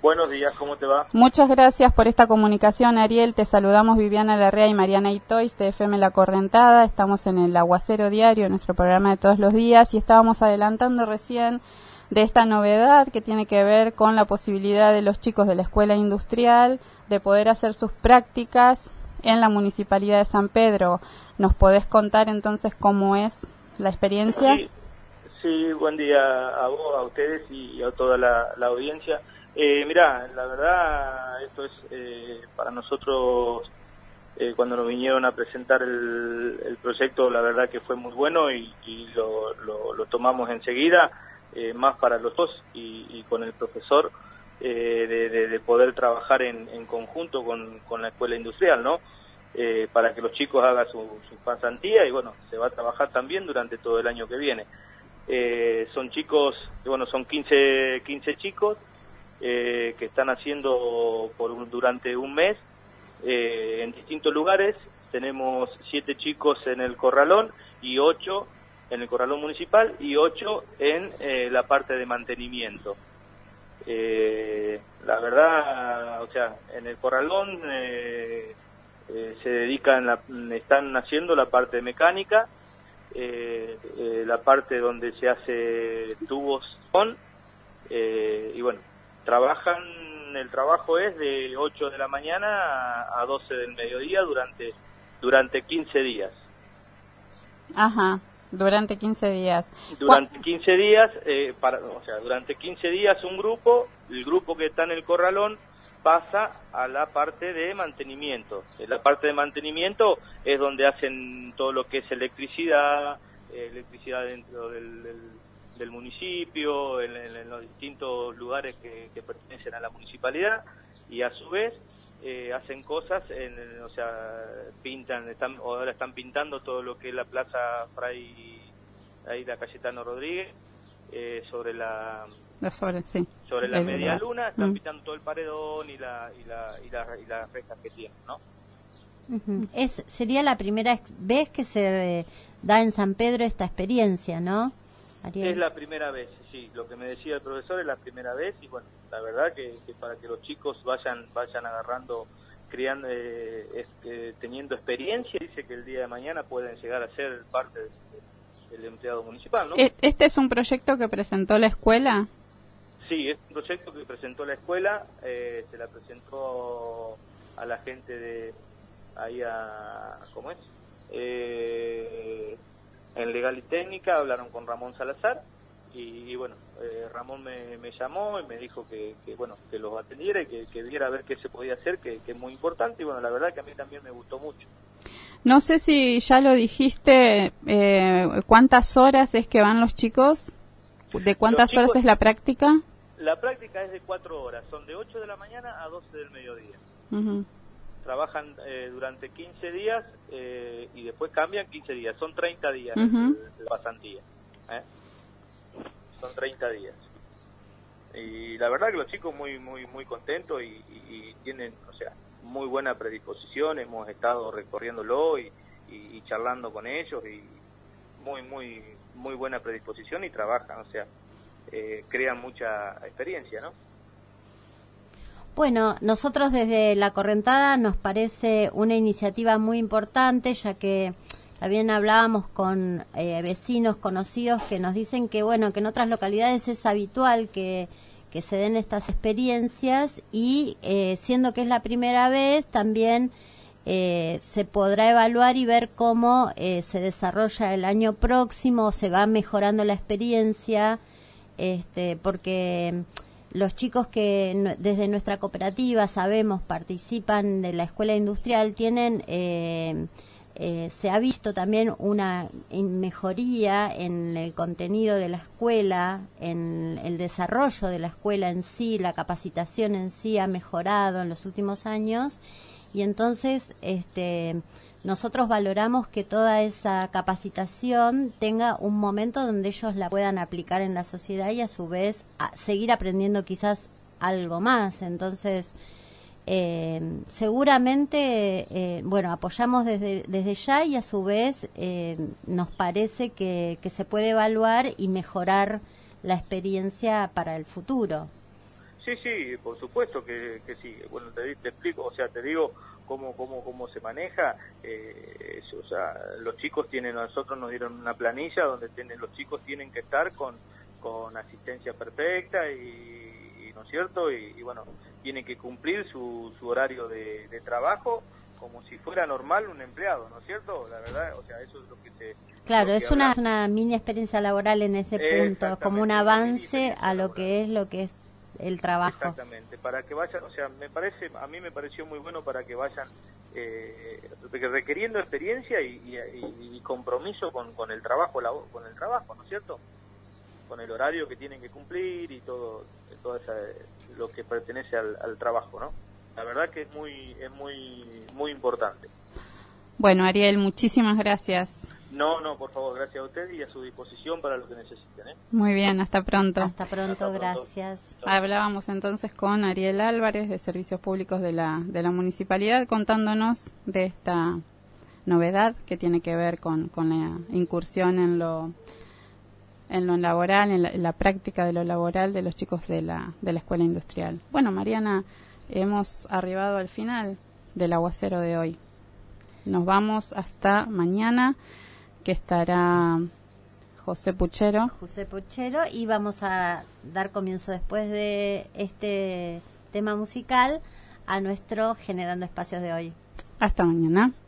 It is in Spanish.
Buenos días, ¿cómo te va? Muchas gracias por esta comunicación, Ariel. Te saludamos Viviana Larrea y Mariana Itois de FM La Correntada. Estamos en el Aguacero Diario, nuestro programa de todos los días, y estábamos adelantando recién de esta novedad que tiene que ver con la posibilidad de los chicos de la Escuela Industrial de poder hacer sus prácticas en la Municipalidad de San Pedro. ¿Nos podés contar entonces cómo es la experiencia? Sí, buen día a vos, a ustedes y a toda la audiencia. Mirá, la verdad, esto es para nosotros, cuando nos vinieron a presentar el proyecto, la verdad que fue muy bueno y lo tomamos enseguida, más para los dos y con el profesor, de poder trabajar en conjunto con la escuela industrial, ¿no? Para que los chicos hagan su pasantía y bueno, se va a trabajar también durante todo el año que viene. Son chicos, bueno, son 15 chicos, que están haciendo durante un mes en distintos lugares. Tenemos 7 chicos en el Corralón y 8 en el Corralón Municipal y 8 en la parte de mantenimiento. La verdad, o sea, en el Corralón se dedican, están haciendo la parte de mecánica, la parte donde se hace tubos y bueno, el trabajo es de 8 de la mañana a 12 del mediodía durante 15 días. Ajá, durante 15 días. Durante 15 días, durante 15 días el grupo que está en el Corralón pasa a la parte de mantenimiento. En la parte de mantenimiento es donde hacen todo lo que es electricidad dentro del municipio, en los distintos lugares que pertenecen a la municipalidad, y a su vez hacen cosas, ahora están pintando todo lo que es la Plaza Fray, ahí la Cayetano Rodríguez, sobre la media luna, están pintando todo el paredón y las rejas que tienen, ¿no? Uh-huh. Sería la primera vez que se da en San Pedro esta experiencia, ¿no, Ariel? Es la primera vez, sí, lo que me decía el profesor es la primera vez, y bueno, la verdad que para que los chicos vayan agarrando, teniendo experiencia, dice que el día de mañana pueden llegar a ser parte del empleado municipal, ¿no? ¿Este es un proyecto que presentó la escuela? Sí, es un proyecto que presentó la escuela, se la presentó a la gente de ahí ¿cómo es? En Legal y Técnica, hablaron con Ramón Salazar y bueno, Ramón me llamó y me dijo que los atendiera y que viera a ver qué se podía hacer, que es muy importante, y bueno, la verdad que a mí también me gustó mucho. No sé si ya lo dijiste, ¿cuántas horas es que van los chicos? ¿De cuántas horas es la práctica? La práctica es de 4 horas, son de 8 de la mañana a 12 del mediodía. Uh-huh. Trabajan durante 15 días y después cambian 15 días, son 30 días de pasantía. Son 30 días. Y la verdad que los chicos muy contentos y tienen, muy buena predisposición, hemos estado recorriéndolo y charlando con ellos, y muy buena predisposición, y trabajan, crean mucha experiencia, ¿no? Bueno, nosotros desde La Correntada nos parece una iniciativa muy importante, ya que también hablábamos con vecinos conocidos que nos dicen que bueno, que en otras localidades es habitual que se den estas experiencias, y siendo que es la primera vez también se podrá evaluar y ver cómo se desarrolla el año próximo, se va mejorando la experiencia, porque los chicos que desde nuestra cooperativa sabemos participan de la escuela industrial tienen se ha visto también una mejoría en el contenido de la escuela, en el desarrollo de la escuela en sí, la capacitación en sí ha mejorado en los últimos años, y entonces nosotros valoramos que toda esa capacitación tenga un momento donde ellos la puedan aplicar en la sociedad y a su vez seguir aprendiendo quizás algo más. Entonces seguramente apoyamos desde ya, y a su vez nos parece que se puede evaluar y mejorar la experiencia para el futuro. Sí, por supuesto que sí. Bueno, te explico, o sea, te digo cómo se maneja. O sea, los chicos nosotros nos dieron una planilla donde los chicos tienen que estar con asistencia perfecta y ¿no es cierto? Y bueno, tienen que cumplir su horario de trabajo como si fuera normal un empleado, ¿no es cierto? La verdad, o sea, eso es lo que se... Claro, es una mini experiencia laboral en ese punto, como un avance a lo que es el trabajo. Exactamente, para que vayan, o sea, a mí me pareció muy bueno para que vayan requiriendo experiencia y compromiso con el trabajo, ¿no es cierto? Con el horario que tienen que cumplir y todo lo que pertenece al trabajo, ¿no? La verdad que es muy importante. Bueno, Ariel, muchísimas gracias. No, por favor, gracias a usted y a su disposición para lo que necesiten. Muy bien, hasta pronto. Hasta pronto, gracias. Hablábamos entonces con Ariel Álvarez de Servicios Públicos de la Municipalidad, contándonos de esta novedad que tiene que ver con la incursión en lo laboral, en la práctica de lo laboral de los chicos de la Escuela Industrial. Bueno, Mariana, hemos arribado al final del aguacero de hoy. Nos vamos hasta mañana, que estará José Puchero, y vamos a dar comienzo después de este tema musical a nuestro Generando Espacios de hoy. Hasta mañana.